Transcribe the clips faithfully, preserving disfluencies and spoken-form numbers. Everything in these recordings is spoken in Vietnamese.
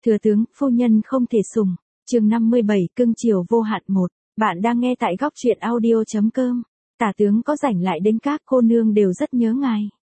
Thừa tướng, phu nhân không thể sủng. Chương năm mươi bảy, cưng chiều vô hạn một. Bạn đang nghe tại góc truyện audio chấm com. Tả tướng có rảnh lại đến, các cô nương đều rất nhớ ngài.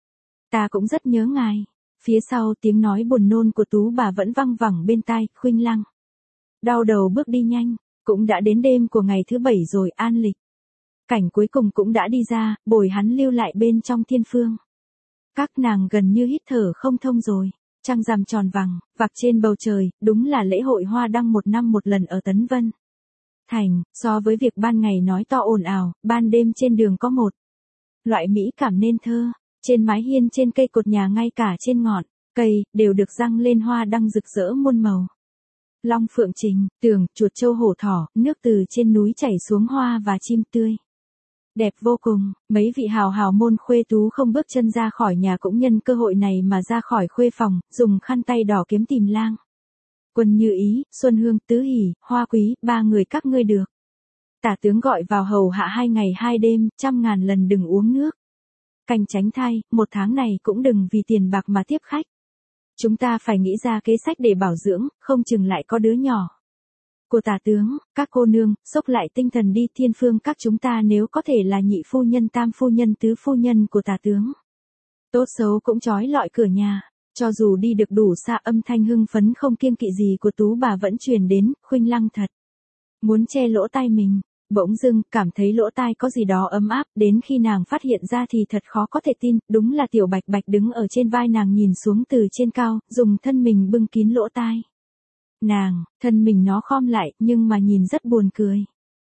Ta cũng rất nhớ ngài. Phía sau tiếng nói buồn nôn của Tú bà vẫn văng vẳng bên tai. Khuynh Lăng đau đầu bước đi nhanh. Cũng đã đến đêm của ngày thứ bảy rồi. An Lịch Cảnh cuối cùng cũng đã đi ra, bồi hắn lưu lại bên trong thiên phương. Các nàng gần như hít thở không thông rồi. Trăng rằm tròn vàng, vặc trên bầu trời, đúng là lễ hội hoa đăng một năm một lần ở Tấn Vân Thành. So với việc ban ngày nói to ồn ào, ban đêm trên đường có một loại mỹ cảm nên thơ. Trên mái hiên, trên cây cột nhà, ngay cả trên ngọn cây, đều được răng lên hoa đăng rực rỡ muôn màu. Long phượng trình, tường, chuột trâu hổ thỏ, nước từ trên núi chảy xuống, hoa và chim tươi đẹp vô cùng. Mấy vị hào hào môn khuê tú không bước chân ra khỏi nhà cũng nhân cơ hội này mà ra khỏi khuê phòng, dùng khăn tay đỏ kiếm tìm Lang Quân Như Ý, Xuân Hương, Tứ Hỷ, Hoa Quý, ba người các ngươi được tả tướng gọi vào hầu hạ hai ngày hai đêm, trăm ngàn lần đừng uống nước canh tránh thai, một tháng này cũng đừng vì tiền bạc mà tiếp khách. Chúng ta phải nghĩ ra kế sách để bảo dưỡng, không chừng lại có đứa nhỏ của tả tướng. Các cô nương, xốc lại tinh thần đi. Thiên phương các chúng ta nếu có thể là nhị phu nhân, tam phu nhân, tứ phu nhân của tả tướng, tốt xấu cũng trói lọi cửa nhà. Cho dù đi được đủ xa, âm thanh hưng phấn không kiêng kỵ gì của Tú bà vẫn truyền đến. Khuynh Lăng thật muốn che lỗ tai mình, bỗng dưng cảm thấy lỗ tai có gì đó ấm áp. Đến khi nàng phát hiện ra thì thật khó có thể tin, đúng là Tiểu Bạch Bạch đứng ở trên vai nàng, nhìn xuống từ trên cao, dùng thân mình bưng kín lỗ tai nàng. Thân mình nó khom lại, nhưng mà nhìn rất buồn cười.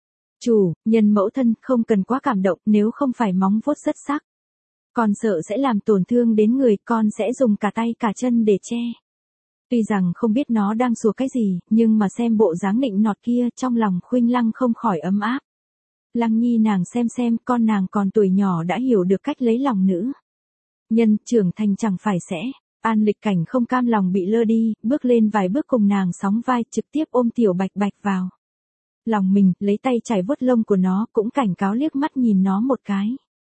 Chủ, nhân mẫu thân, không cần quá cảm động, nếu không phải móng vuốt rất sắc, con sợ sẽ làm tổn thương đến người, con sẽ dùng cả tay cả chân để che. Tuy rằng không biết nó đang sủa cái gì, nhưng mà xem bộ dáng nịnh nọt kia, trong lòng Khuynh Lăng không khỏi ấm áp. Lăng Nhi nàng xem xem, con nàng còn tuổi nhỏ đã hiểu được cách lấy lòng nữ nhân, trưởng thành chẳng phải sẽ. An Lịch Cảnh không cam lòng bị lơ đi, bước lên vài bước cùng nàng sóng vai, trực tiếp ôm Tiểu Bạch Bạch vào lòng mình, lấy tay chải vuốt lông của nó, cũng cảnh cáo liếc mắt nhìn nó một cái.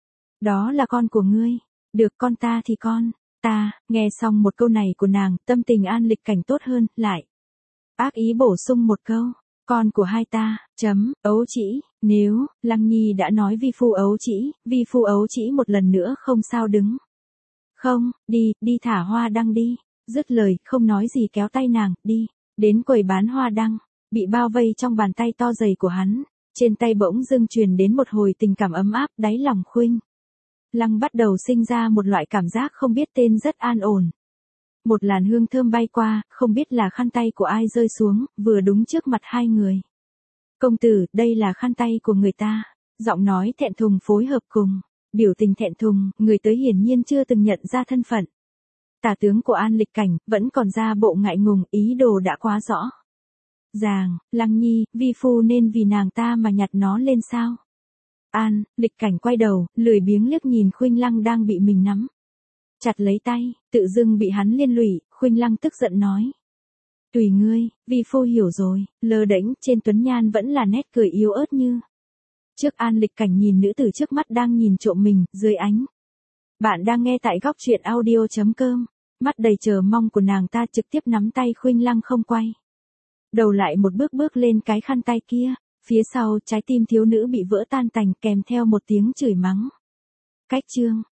Đó là con của ngươi. Được, con ta thì con ta. Nghe xong một câu này của nàng, tâm tình An Lịch Cảnh tốt hơn, lại ác ý bổ sung một câu. Con của hai ta, chấm, ấu trĩ. Nếu, Lăng Nhi đã nói vi phu ấu trĩ, vi phu ấu trĩ một lần nữa không sao đứng. Không, đi, đi thả hoa đăng đi. Dứt lời, không nói gì kéo tay nàng, đi. Đến quầy bán hoa đăng, bị bao vây trong bàn tay to dày của hắn. Trên tay bỗng dưng truyền đến một hồi tình cảm ấm áp, đáy lòng Khuynh Lăng bắt đầu sinh ra một loại cảm giác không biết tên rất an ổn. Một làn hương thơm bay qua, không biết là khăn tay của ai rơi xuống, vừa đúng trước mặt hai người. Công tử, đây là khăn tay của người ta. Giọng nói thẹn thùng phối hợp cùng biểu tình thẹn thùng, người tới hiển nhiên chưa từng nhận ra thân phận tả tướng của An Lịch Cảnh, vẫn còn ra bộ ngại ngùng, ý đồ đã quá rõ ràng. Lăng Nhi, vi phu nên vì nàng ta mà nhặt nó lên sao? An Lịch Cảnh quay đầu, lười biếng liếc nhìn Khuynh Lăng đang bị mình nắm chặt lấy tay, tự dưng bị hắn liên lụy. Khuynh Lăng tức giận nói. Tùy ngươi, vi phu hiểu rồi. Lơ đễnh, trên tuấn nhan vẫn là nét cười yếu ớt như trước. An Lịch Cảnh nhìn nữ tử trước mắt đang nhìn trộm mình, dưới ánh. Bạn đang nghe tại góc truyện audio chấm com. Mắt đầy chờ mong của nàng ta trực tiếp nắm tay Khuynh Lăng không quay đầu lại một bước bước lên cái khăn tay kia. Phía sau, trái tim thiếu nữ bị vỡ tan tành, kèm theo một tiếng chửi mắng cách chương.